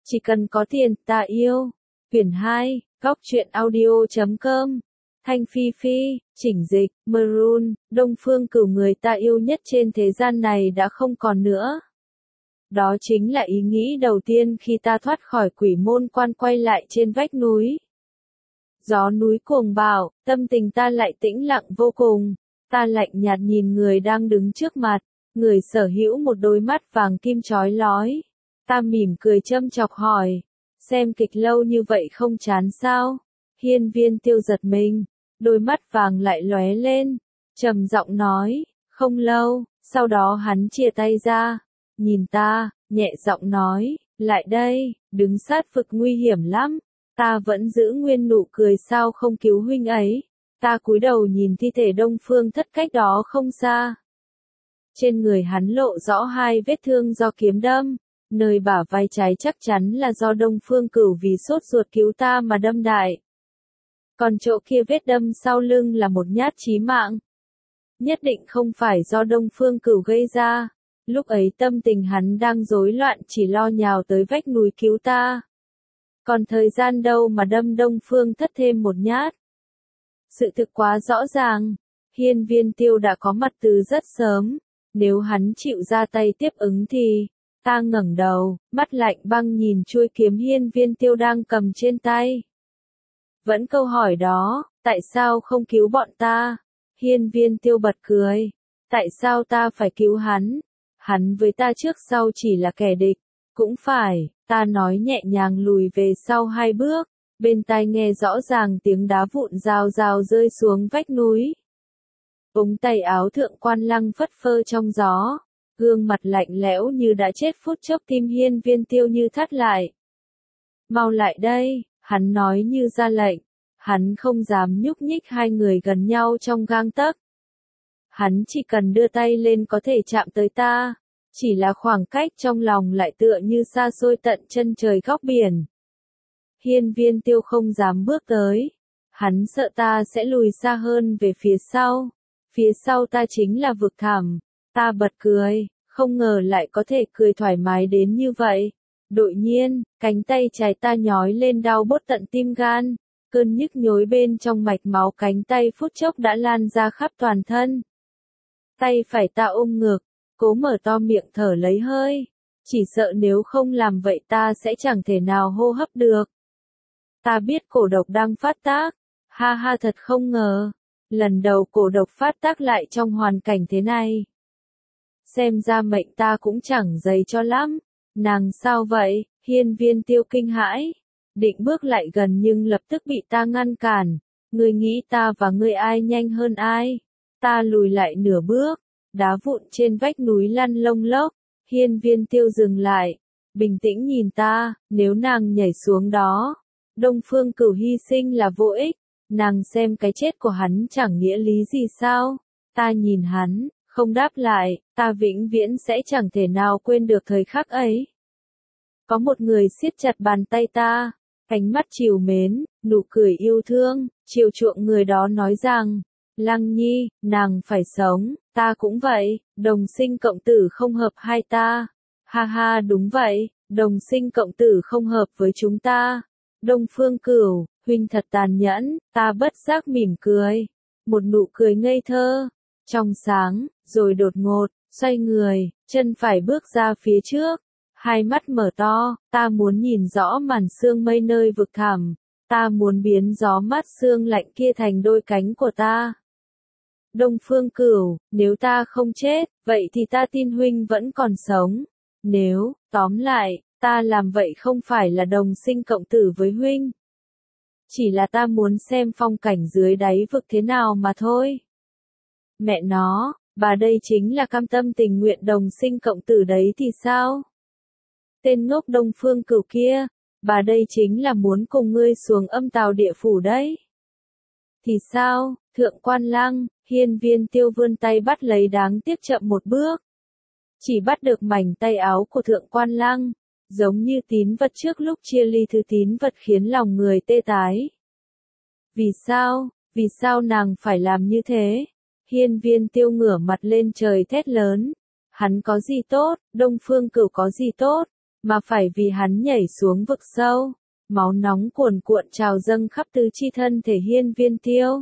Chỉ cần có tiền, ta yêu. Quyển 2, góc truyện audio.com. Thanh Phi Phi, chỉnh dịch, Maroon, Đông Phương Cửu người ta yêu nhất trên thế gian này đã không còn nữa. Đó chính là ý nghĩ đầu tiên khi ta thoát khỏi quỷ môn quan quay lại trên vách núi. Gió núi cuồng bạo, tâm tình ta lại tĩnh lặng vô cùng. Ta lạnh nhạt nhìn người đang đứng trước mặt, người sở hữu một đôi mắt vàng kim chói lói. Ta mỉm cười châm chọc hỏi, xem kịch lâu như vậy không chán sao? Hiên Viên Tiêu giật mình, đôi mắt vàng lại lóe lên, trầm giọng nói, không lâu. Sau đó hắn chia tay ra, nhìn ta, nhẹ giọng nói, lại đây, đứng sát vực nguy hiểm lắm. Ta vẫn giữ nguyên nụ cười, sao không cứu huynh ấy. Ta cúi đầu nhìn thi thể Đông Phương Thất cách đó không xa. Trên người hắn lộ rõ hai vết thương do kiếm đâm, nơi bả vai trái chắc chắn là do Đông Phương Cửu vì sốt ruột cứu ta mà đâm đại. Còn chỗ kia vết đâm sau lưng là một nhát chí mạng. Nhất định không phải do Đông Phương Cửu gây ra. Lúc ấy tâm tình hắn đang rối loạn, chỉ lo nhào tới vách núi cứu ta. Còn thời gian đâu mà đâm Đông Phương Thất thêm một nhát. Sự thực quá rõ ràng, Hiên Viên Tiêu đã có mặt từ rất sớm. Nếu hắn chịu ra tay tiếp ứng thì... Ta ngẩng đầu, mắt lạnh băng nhìn chuôi kiếm Hiên Viên Tiêu đang cầm trên tay. Vẫn câu hỏi đó, tại sao không cứu bọn ta? Hiên Viên Tiêu bật cười. Tại sao ta phải cứu hắn? Hắn với ta trước sau chỉ là kẻ địch. Cũng phải, ta nói nhẹ nhàng lùi về sau 2 bước. Bên tai nghe rõ ràng tiếng đá vụn rào rào rơi xuống vách núi. Ống tay áo Thượng Quan Lăng phất phơ trong gió. Gương mặt lạnh lẽo như đã chết, phút chốc tim Hiên Viên Tiêu như thắt lại. Mau lại đây, hắn nói như ra lệnh. Hắn không dám nhúc nhích, hai người gần nhau trong gang tấc. Hắn chỉ cần đưa tay lên có thể chạm tới ta. Chỉ là khoảng cách trong lòng lại tựa như xa xôi tận chân trời góc biển. Hiên Viên Tiêu không dám bước tới. Hắn sợ ta sẽ lùi xa hơn về phía sau. Phía sau ta chính là vực thẳm. Ta bật cười, không ngờ lại có thể cười thoải mái đến như vậy. Đột nhiên, cánh tay trái ta nhói lên đau buốt tận tim gan. Cơn nhức nhối bên trong mạch máu cánh tay phút chốc đã lan ra khắp toàn thân. Tay phải ta ôm ngực, cố mở to miệng thở lấy hơi. Chỉ sợ nếu không làm vậy ta sẽ chẳng thể nào hô hấp được. Ta biết cổ độc đang phát tác. Ha ha, thật không ngờ. Lần đầu cổ độc phát tác lại trong hoàn cảnh thế này. Xem ra mệnh ta cũng chẳng dày cho lắm. Nàng sao vậy? Hiên Viên Tiêu kinh hãi. Định bước lại gần nhưng lập tức bị ta ngăn cản. Ngươi nghĩ ta và ngươi ai nhanh hơn ai? Ta lùi lại nửa bước. Đá vụn trên vách núi lăn lông lốc. Hiên Viên Tiêu dừng lại. Bình tĩnh nhìn ta, nếu nàng nhảy xuống đó. Đông Phương Cửu hy sinh là vô ích. Nàng xem cái chết của hắn chẳng nghĩa lý gì sao? Ta nhìn hắn, không đáp lại, ta vĩnh viễn sẽ chẳng thể nào quên được thời khắc ấy. Có một người siết chặt bàn tay ta, ánh mắt trìu mến, nụ cười yêu thương, chiều chuộng người đó nói rằng, Lăng Nhi, nàng phải sống, ta cũng vậy, đồng sinh cộng tử không hợp hai ta. Ha ha, đúng vậy, đồng sinh cộng tử không hợp với chúng ta. Đông Phương Cửu, huynh thật tàn nhẫn, ta bất giác mỉm cười. Một nụ cười ngây thơ, trong sáng, rồi đột ngột, xoay người, chân phải bước ra phía trước. Hai mắt mở to, ta muốn nhìn rõ màn sương mây nơi vực thẳm. Ta muốn biến gió mát sương lạnh kia thành đôi cánh của ta. Đông Phương Cửu, nếu ta không chết, vậy thì ta tin huynh vẫn còn sống. Nếu, tóm lại, ta làm vậy không phải là đồng sinh cộng tử với huynh. Chỉ là ta muốn xem phong cảnh dưới đáy vực thế nào mà thôi. Mẹ nó, bà đây chính là cam tâm tình nguyện đồng sinh cộng tử đấy thì sao? Tên ngốc Đông Phương Cửu kia, bà đây chính là muốn cùng ngươi xuống âm tào địa phủ đấy. Thì sao, Thượng Quan Lăng? Hiên Viên Tiêu vươn tay bắt lấy, đáng tiếc chậm một bước. Chỉ bắt được mảnh tay áo của Thượng Quan Lăng, giống như tín vật trước lúc chia ly thứ tín vật khiến lòng người tê tái. Vì sao nàng phải làm như thế? Hiên Viên Tiêu ngửa mặt lên trời thét lớn. Hắn có gì tốt, Đông Phương Cửu có gì tốt? mà phải vì hắn nhảy xuống vực sâu. Máu nóng cuồn cuộn trào dâng khắp tứ chi thân thể Hiên Viên Tiêu.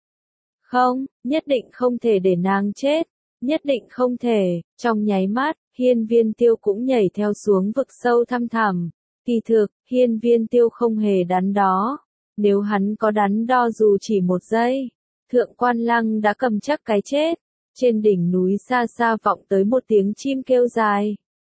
Không, nhất định không thể để nàng chết, nhất định không thể. Trong nháy mắt, Hiên Viên Tiêu cũng nhảy theo xuống vực sâu thăm thẳm. Kỳ thực, Hiên Viên Tiêu không hề đắn đo. Nếu hắn có đắn đo dù chỉ một giây, Thượng Quan Lăng đã cầm chắc cái chết. Trên đỉnh núi xa xa vọng tới một tiếng chim kêu dài.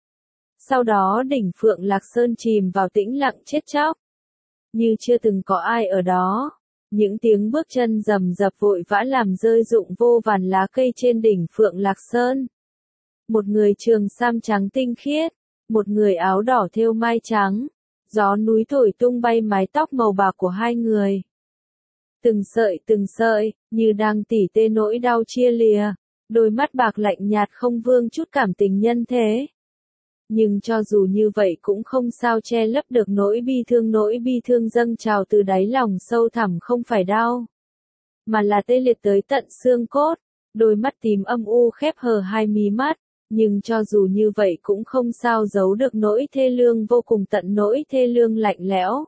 Sau đó đỉnh Phượng Lạc Sơn chìm vào tĩnh lặng chết chóc. Như chưa từng có ai ở đó. Những tiếng bước chân rầm rập vội vã làm rơi rụng vô vàn lá cây trên đỉnh Phượng Lạc Sơn. Một người trường sam trắng tinh khiết, một người áo đỏ thêu mai trắng. Gió núi thổi tung bay mái tóc màu bạc của hai người. Từng sợi, như đang tỉ tê nỗi đau chia lìa. Đôi mắt bạc lạnh nhạt không vương chút cảm tình nhân thế. Nhưng cho dù như vậy cũng không sao che lấp được nỗi bi thương dâng trào từ đáy lòng sâu thẳm không phải đau. Mà là tê liệt tới tận xương cốt, đôi mắt tím âm u khép hờ hai mí mắt, nhưng cho dù như vậy cũng không sao giấu được nỗi thê lương vô cùng tận nỗi thê lương lạnh lẽo.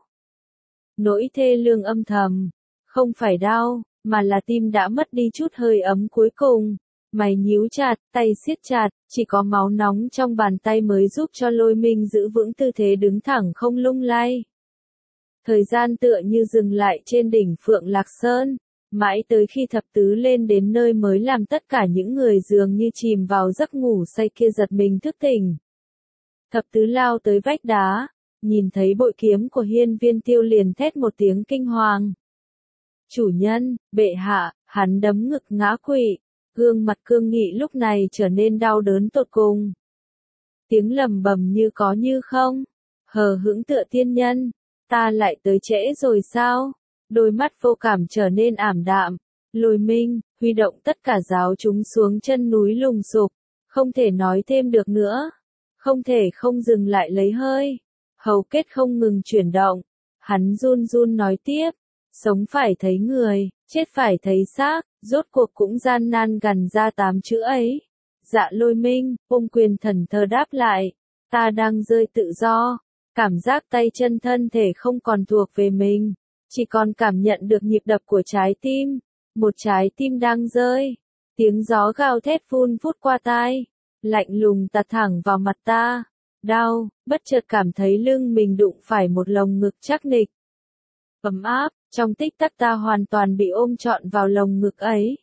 Nỗi thê lương âm thầm, không phải đau, mà là tim đã mất đi chút hơi ấm cuối cùng. Mày nhíu chặt, tay siết chặt, chỉ có máu nóng trong bàn tay mới giúp cho Lôi Minh giữ vững tư thế đứng thẳng không lung lay. Thời gian tựa như dừng lại trên đỉnh Phượng Lạc Sơn, mãi tới khi thập tứ lên đến nơi mới làm tất cả những người dường như chìm vào giấc ngủ say kia giật mình thức tỉnh. Thập tứ lao tới vách đá, nhìn thấy bội kiếm của Hiên Viên Tiêu liền thét một tiếng kinh hoàng. Chủ nhân, bệ hạ, hắn đấm ngực ngã quỵ. Gương mặt cương nghị lúc này trở nên đau đớn tột cùng. Tiếng lầm bầm như có như không. Hờ hững tựa tiên nhân. Ta lại tới trễ rồi sao? Đôi mắt vô cảm trở nên ảm đạm. Lôi Minh, huy động tất cả giáo chúng xuống chân núi lùng sục. Không thể nói thêm được nữa. Không thể không dừng lại lấy hơi. Hầu kết không ngừng chuyển động. Hắn run run nói tiếp. Sống phải thấy người, chết phải thấy xác. Rốt cuộc cũng gian nan gằn ra 8 chữ ấy. Dạ Lôi Minh, ôm quyền thần thờ đáp lại. Ta đang rơi tự do. Cảm giác tay chân thân thể không còn thuộc về mình. Chỉ còn cảm nhận được nhịp đập của trái tim. Một trái tim đang rơi. Tiếng gió gào thét phun phút qua tai. Lạnh lùng tạt thẳng vào mặt ta. Đau, bất chợt cảm thấy lưng mình đụng phải một lồng ngực chắc nịch. Ấm áp. Trong tích tắc ta hoàn toàn bị ôm trọn vào lồng ngực ấy.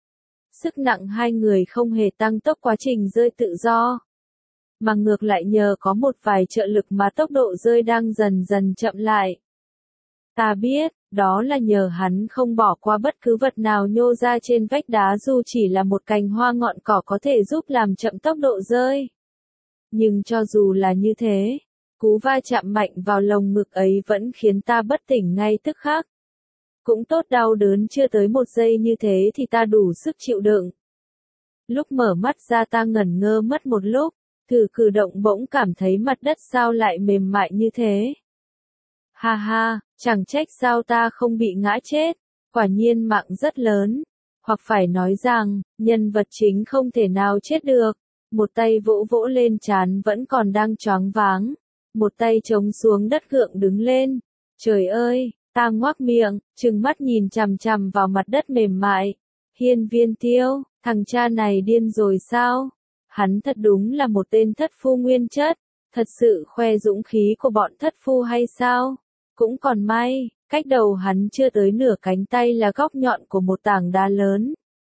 Sức nặng hai người không hề tăng tốc quá trình rơi tự do. Mà ngược lại nhờ có một vài trợ lực mà tốc độ rơi đang dần dần chậm lại. Ta biết, đó là nhờ hắn không bỏ qua bất cứ vật nào nhô ra trên vách đá dù chỉ là một cành hoa ngọn cỏ có thể giúp làm chậm tốc độ rơi. Nhưng cho dù là như thế, cú va chạm mạnh vào lồng ngực ấy vẫn khiến ta bất tỉnh ngay tức khắc. Cũng tốt đau đớn chưa tới một giây như thế thì ta đủ sức chịu đựng. Lúc mở mắt ra ta ngẩn ngơ mất một lúc, thử cử động bỗng cảm thấy mặt đất sao lại mềm mại như thế. Ha ha, chẳng trách sao ta không bị ngã chết, quả nhiên mạng rất lớn. Hoặc phải nói rằng, nhân vật chính không thể nào chết được. Một tay vỗ vỗ lên trán vẫn còn đang choáng váng. Một tay chống xuống đất gượng đứng lên. Trời ơi! Ta ngoác miệng, trừng mắt nhìn chằm chằm vào mặt đất mềm mại. Hiên Viên Tiêu, thằng cha này điên rồi sao? Hắn thật đúng là một tên thất phu nguyên chất, thật sự khoe dũng khí của bọn thất phu hay sao? Cũng còn may, cách đầu hắn chưa tới nửa cánh tay là góc nhọn của một tảng đá lớn.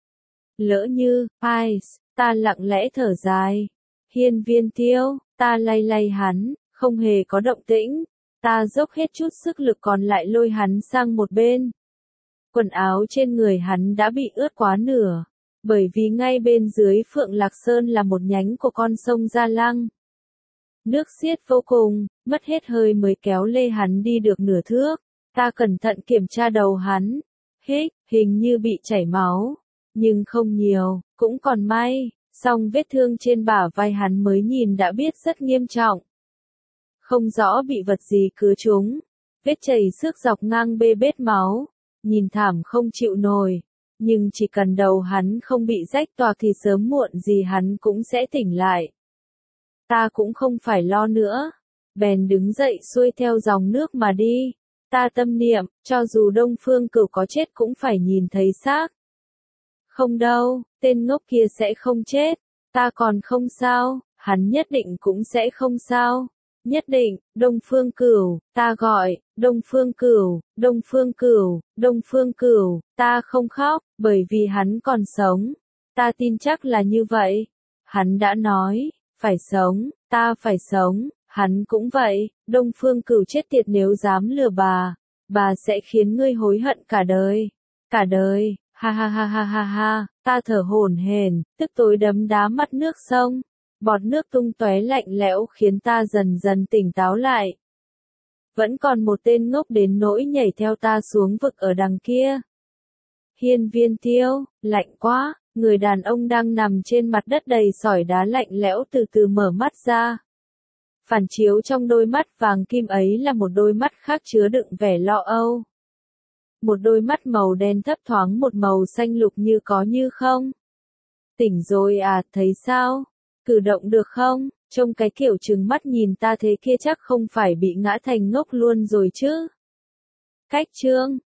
Lỡ như, ta lặng lẽ thở dài. Hiên Viên Tiêu, ta lay lay hắn, không hề có động tĩnh. Ta dốc hết chút sức lực còn lại lôi hắn sang một bên. Quần áo trên người hắn đã bị ướt quá nửa, bởi vì ngay bên dưới Phượng Lạc Sơn là một nhánh của con sông Gia Lăng. Nước xiết vô cùng, mất hết hơi mới kéo lê hắn đi được nửa thước. Ta cẩn thận kiểm tra đầu hắn. Hình như bị chảy máu, nhưng không nhiều, cũng còn may, song vết thương trên bả vai hắn mới nhìn đã biết rất nghiêm trọng. Không rõ bị vật gì cứa trúng, vết chảy xước dọc ngang bê bết máu, nhìn thảm không chịu nổi, nhưng chỉ cần đầu hắn không bị rách toạc thì sớm muộn gì hắn cũng sẽ tỉnh lại. Ta cũng không phải lo nữa, bèn đứng dậy xuôi theo dòng nước mà đi. Ta tâm niệm, cho dù Đông Phương Cửu có chết cũng phải nhìn thấy xác. Không đâu, tên ngốc kia sẽ không chết. Ta còn không sao, hắn nhất định cũng sẽ không sao. Nhất định, Đông Phương Cửu, ta gọi, Đông Phương Cửu, Đông Phương Cửu, Đông Phương Cửu, ta không khóc, bởi vì hắn còn sống. Ta tin chắc là như vậy. Hắn đã nói, phải sống, ta phải sống, hắn cũng vậy, Đông Phương Cửu chết tiệt nếu dám lừa bà sẽ khiến ngươi hối hận cả đời. Cả đời, ha ha ha ha ha ha, ta thở hổn hển, tức tối đấm đá mắt nước sông. Bọt nước tung tóe lạnh lẽo khiến ta dần dần tỉnh táo lại. Vẫn còn một tên ngốc đến nỗi nhảy theo ta xuống vực ở đằng kia. Hiên Viên Tiêu, lạnh quá, người đàn ông đang nằm trên mặt đất đầy sỏi đá lạnh lẽo từ từ mở mắt ra. Phản chiếu trong đôi mắt vàng kim ấy là một đôi mắt khác chứa đựng vẻ lo âu. Một đôi mắt màu đen thấp thoáng một màu xanh lục như có như không. Tỉnh rồi à, thấy sao? Cử động được không? Trông cái kiểu trừng mắt nhìn ta thế kia chắc không phải bị ngã thành ngốc luôn rồi chứ. Cách chương